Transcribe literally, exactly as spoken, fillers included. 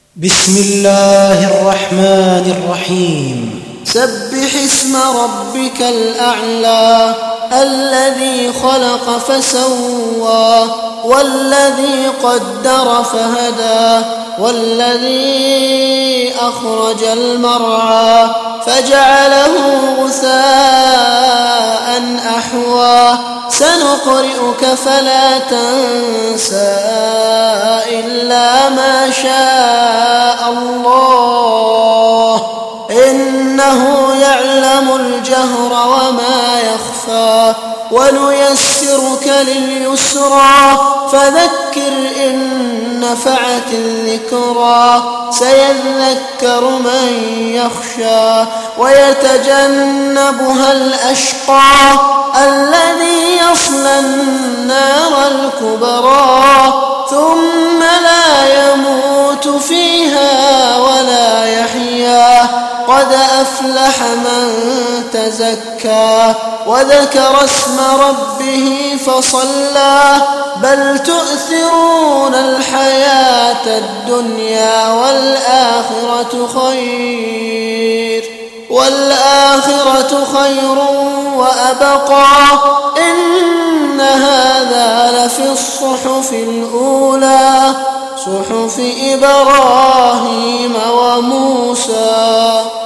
بسم الله الرحمن الرحيم. سبح اسم ربك الأعلى الذي خلق فسوى والذي قدر فهدى والذي أخرج المرعى فجعله غثاء أحوى سنقرئك فلا تنسى إلا ما شاء الله إنه يعلم الجهر وما يخفى ونيسرك لليسرى فذكر إن نفعت الذكرى سيذكر من يخشى ويتجنبها الأشقى الذي يصلى النار الكبرى ثم لا يموت فيها ولا يحيا قد أفلح من تزكى وذكر اسم ربه فصلى بل تؤثرون الحياة الدنيا والآخرة خير والآخرة خير وأبقى إن هذا لفي الصحف الأولى صحف إبراهيم وموسى.